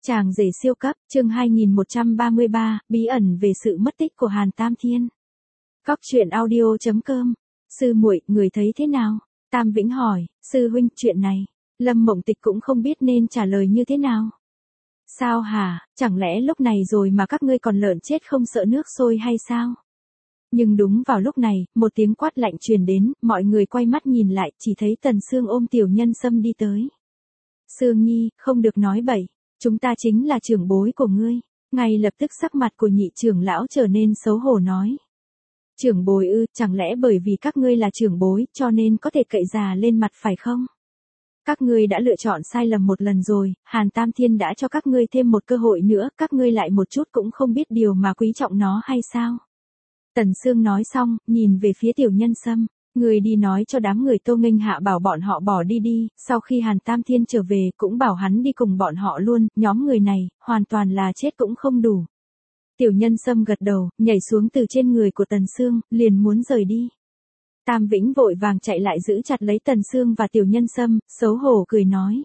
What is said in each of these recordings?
Chàng rể siêu cấp, chương 2133, bí ẩn về sự mất tích của Hàn Tam Thiên. Góc truyện audio.com. Sư muội, người thấy thế nào? Tam Vĩnh hỏi, sư huynh, chuyện này, Lâm Mộng Tịch cũng không biết nên trả lời như thế nào. Sao hả, chẳng lẽ lúc này rồi mà các ngươi còn lợn chết không sợ nước sôi hay sao? Nhưng đúng vào lúc này, một tiếng quát lạnh truyền đến, mọi người quay mắt nhìn lại, chỉ thấy Tần Sương ôm Tiểu Nhân Sâm đi tới. Sương Nhi, không được nói bậy. Chúng ta chính là trưởng bối của ngươi. Ngay lập tức sắc mặt của nhị trưởng lão trở nên xấu hổ nói. Trưởng bối ư, chẳng lẽ bởi vì các ngươi là trưởng bối, cho nên có thể cậy già lên mặt phải không? Các ngươi đã lựa chọn sai lầm một lần rồi, Hàn Tam Thiên đã cho các ngươi thêm một cơ hội nữa, các ngươi lại một chút cũng không biết điều mà quý trọng nó hay sao? Tần Sương nói xong, nhìn về phía Tiểu Nhân Sâm. Người đi nói cho đám người Tô Nghênh Hạ bảo bọn họ bỏ đi đi, sau khi Hàn Tam Thiên trở về cũng bảo hắn đi cùng bọn họ luôn, nhóm người này, hoàn toàn là chết cũng không đủ. Tiểu Nhân Sâm gật đầu, nhảy xuống từ trên người của Tần Sương, liền muốn rời đi. Tam Vĩnh vội vàng chạy lại giữ chặt lấy Tần Sương và Tiểu Nhân Sâm, xấu hổ cười nói.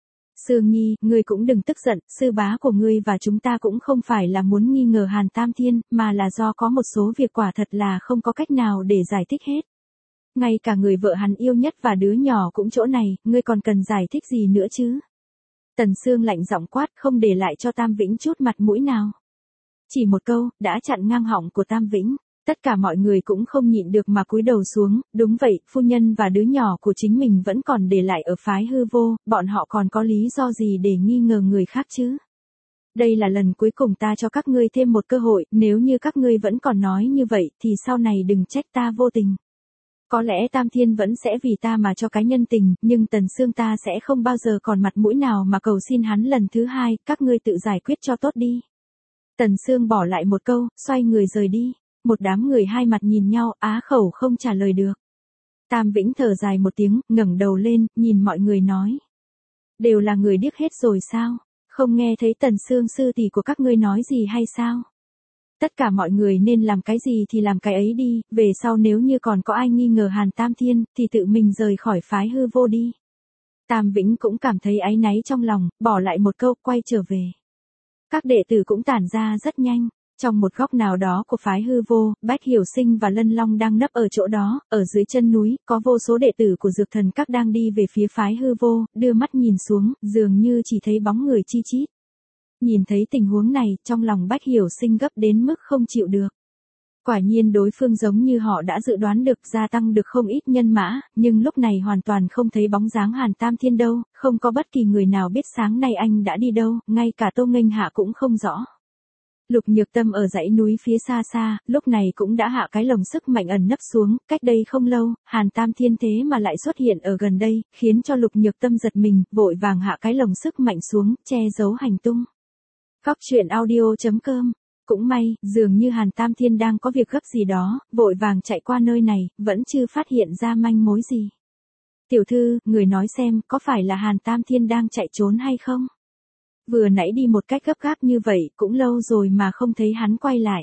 Sương Nhi, ngươi cũng đừng tức giận, sư bá của ngươi và chúng ta cũng không phải là muốn nghi ngờ Hàn Tam Thiên, mà là do có một số việc quả thật là không có cách nào để giải thích hết. Ngay cả người vợ hắn yêu nhất và đứa nhỏ cũng chỗ này, ngươi còn cần giải thích gì nữa chứ? Tần Sương lạnh giọng quát, không để lại cho Tam Vĩnh chút mặt mũi nào. Chỉ một câu, đã chặn ngang họng của Tam Vĩnh. Tất cả mọi người cũng không nhịn được mà cúi đầu xuống, đúng vậy, phu nhân và đứa nhỏ của chính mình vẫn còn để lại ở phái hư vô, bọn họ còn có lý do gì để nghi ngờ người khác chứ? Đây là lần cuối cùng ta cho các ngươi thêm một cơ hội, nếu như các ngươi vẫn còn nói như vậy thì sau này đừng trách ta vô tình. Có lẽ Tam Thiên vẫn sẽ vì ta mà cho cái nhân tình, nhưng Tần Sương ta sẽ không bao giờ còn mặt mũi nào mà cầu xin hắn lần thứ hai, các ngươi tự giải quyết cho tốt đi. Tần Sương bỏ lại một câu, xoay người rời đi. Một đám người hai mặt nhìn nhau, á khẩu không trả lời được. Tam Vĩnh thở dài một tiếng, ngẩng đầu lên, nhìn mọi người nói. Đều là người điếc hết rồi sao? Không nghe thấy Tần Sương sư tỷ của các ngươi nói gì hay sao? Tất cả mọi người nên làm cái gì thì làm cái ấy đi, về sau nếu như còn có ai nghi ngờ Hàn Tam Thiên, thì tự mình rời khỏi phái hư vô đi. Tam Vĩnh cũng cảm thấy áy náy trong lòng, bỏ lại một câu, quay trở về. Các đệ tử cũng tản ra rất nhanh. Trong một góc nào đó của phái hư vô, Bách Hiểu Sinh và Lân Long đang nấp ở chỗ đó, ở dưới chân núi, có vô số đệ tử của Dược Thần Các đang đi về phía phái hư vô, đưa mắt nhìn xuống, dường như chỉ thấy bóng người chi chít. Nhìn thấy tình huống này, trong lòng Bách Hiểu Sinh gấp đến mức không chịu được. Quả nhiên đối phương giống như họ đã dự đoán được gia tăng được không ít nhân mã, nhưng lúc này hoàn toàn không thấy bóng dáng Hàn Tam Thiên đâu, không có bất kỳ người nào biết sáng nay anh đã đi đâu, ngay cả Tô Nghênh Hạ cũng không rõ. Lục Nhược Tâm ở dãy núi phía xa xa, lúc này cũng đã hạ cái lồng sức mạnh ẩn nấp xuống, cách đây không lâu, Hàn Tam Thiên thế mà lại xuất hiện ở gần đây, khiến cho Lục Nhược Tâm giật mình, vội vàng hạ cái lồng sức mạnh xuống, che giấu hành tung. Góc truyện audio.com. Cũng may, dường như Hàn Tam Thiên đang có việc gấp gì đó, vội vàng chạy qua nơi này, vẫn chưa phát hiện ra manh mối gì. Tiểu thư, người nói xem, có phải là Hàn Tam Thiên đang chạy trốn hay không? Vừa nãy đi một cách gấp gáp như vậy, cũng lâu rồi mà không thấy hắn quay lại.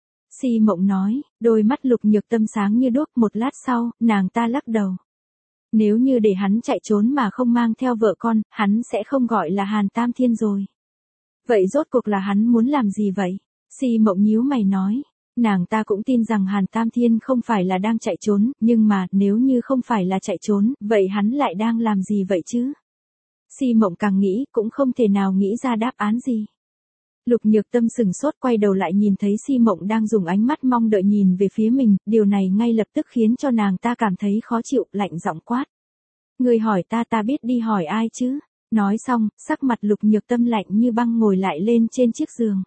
Si Mộng nói, đôi mắt Lục Nhược Tâm sáng như đuốc, một lát sau, nàng ta lắc đầu. Nếu như để hắn chạy trốn mà không mang theo vợ con, hắn sẽ không gọi là Hàn Tam Thiên rồi. Vậy rốt cuộc là hắn muốn làm gì vậy? Si Mộng nhíu mày nói. Nàng ta cũng tin rằng Hàn Tam Thiên không phải là đang chạy trốn, nhưng mà, nếu như không phải là chạy trốn, vậy hắn lại đang làm gì vậy chứ? Si Mộng càng nghĩ, cũng không thể nào nghĩ ra đáp án gì. Lục Nhược Tâm sừng sốt quay đầu lại nhìn thấy Si Mộng đang dùng ánh mắt mong đợi nhìn về phía mình, điều này ngay lập tức khiến cho nàng ta cảm thấy khó chịu, lạnh giọng quát. Người hỏi ta biết đi hỏi ai chứ? Nói xong, sắc mặt Lục Nhược Tâm lạnh như băng ngồi lại lên trên chiếc giường.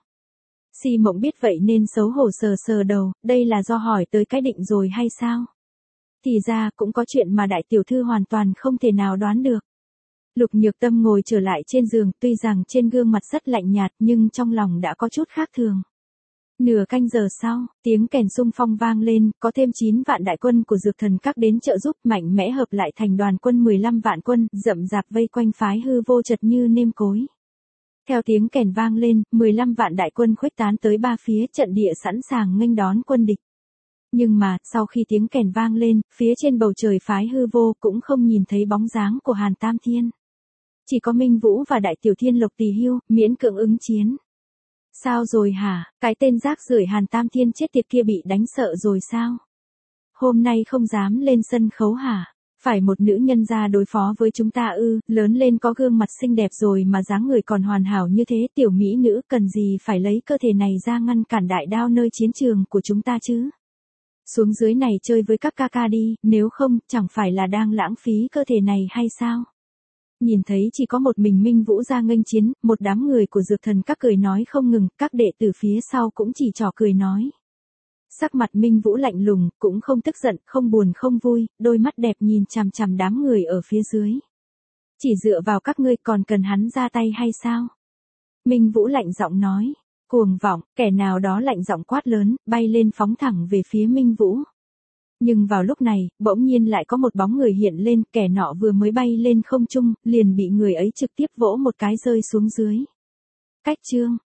Si Mộng biết vậy nên xấu hổ sờ sờ đầu, đây là do hỏi tới cái định rồi hay sao? Thì ra, cũng có chuyện mà đại tiểu thư hoàn toàn không thể nào đoán được. Lục Nhược Tâm ngồi trở lại trên giường, tuy rằng trên gương mặt rất lạnh nhạt nhưng trong lòng đã có chút khác thường. Nửa canh giờ sau, tiếng kèn xung phong vang lên, có thêm 9 vạn đại quân của Dược Thần Các đến trợ giúp, mạnh mẽ hợp lại thành đoàn quân 15 vạn quân, rậm rạp vây quanh phái hư vô chật như nêm cối. Theo tiếng kèn vang lên, 15 vạn đại quân khuếch tán tới ba phía, trận địa sẵn sàng nghênh đón quân địch. Nhưng mà, sau khi tiếng kèn vang lên, phía trên bầu trời phái hư vô cũng không nhìn thấy bóng dáng của Hàn Tam Thiên. Chỉ có Minh Vũ và Đại Tiểu Thiên Lộc Tỳ Hưu, miễn cưỡng ứng chiến. Sao rồi hả, cái tên rác rưởi Hàn Tam Thiên chết tiệt kia bị đánh sợ rồi sao? Hôm nay không dám lên sân khấu hả? Phải một nữ nhân ra đối phó với chúng ta ư, lớn lên có gương mặt xinh đẹp rồi mà dáng người còn hoàn hảo như thế, tiểu mỹ nữ cần gì phải lấy cơ thể này ra ngăn cản đại đao nơi chiến trường của chúng ta chứ? Xuống dưới này chơi với các ca ca đi, nếu không, chẳng phải là đang lãng phí cơ thể này hay sao? Nhìn thấy chỉ có một mình Minh Vũ ra nghênh chiến, một đám người của dược thần các cười nói không ngừng, các đệ tử phía sau cũng chỉ trò cười nói. Sắc mặt Minh Vũ lạnh lùng, cũng không tức giận, không buồn không vui, đôi mắt đẹp nhìn chằm chằm đám người ở phía dưới. Chỉ dựa vào các ngươi còn cần hắn ra tay hay sao? Minh Vũ lạnh giọng nói. Cuồng vọng, kẻ nào đó lạnh giọng quát lớn, bay lên phóng thẳng về phía Minh Vũ. Nhưng vào lúc này, bỗng nhiên lại có một bóng người hiện lên, kẻ nọ vừa mới bay lên không trung, liền bị người ấy trực tiếp vỗ một cái rơi xuống dưới. Cách chương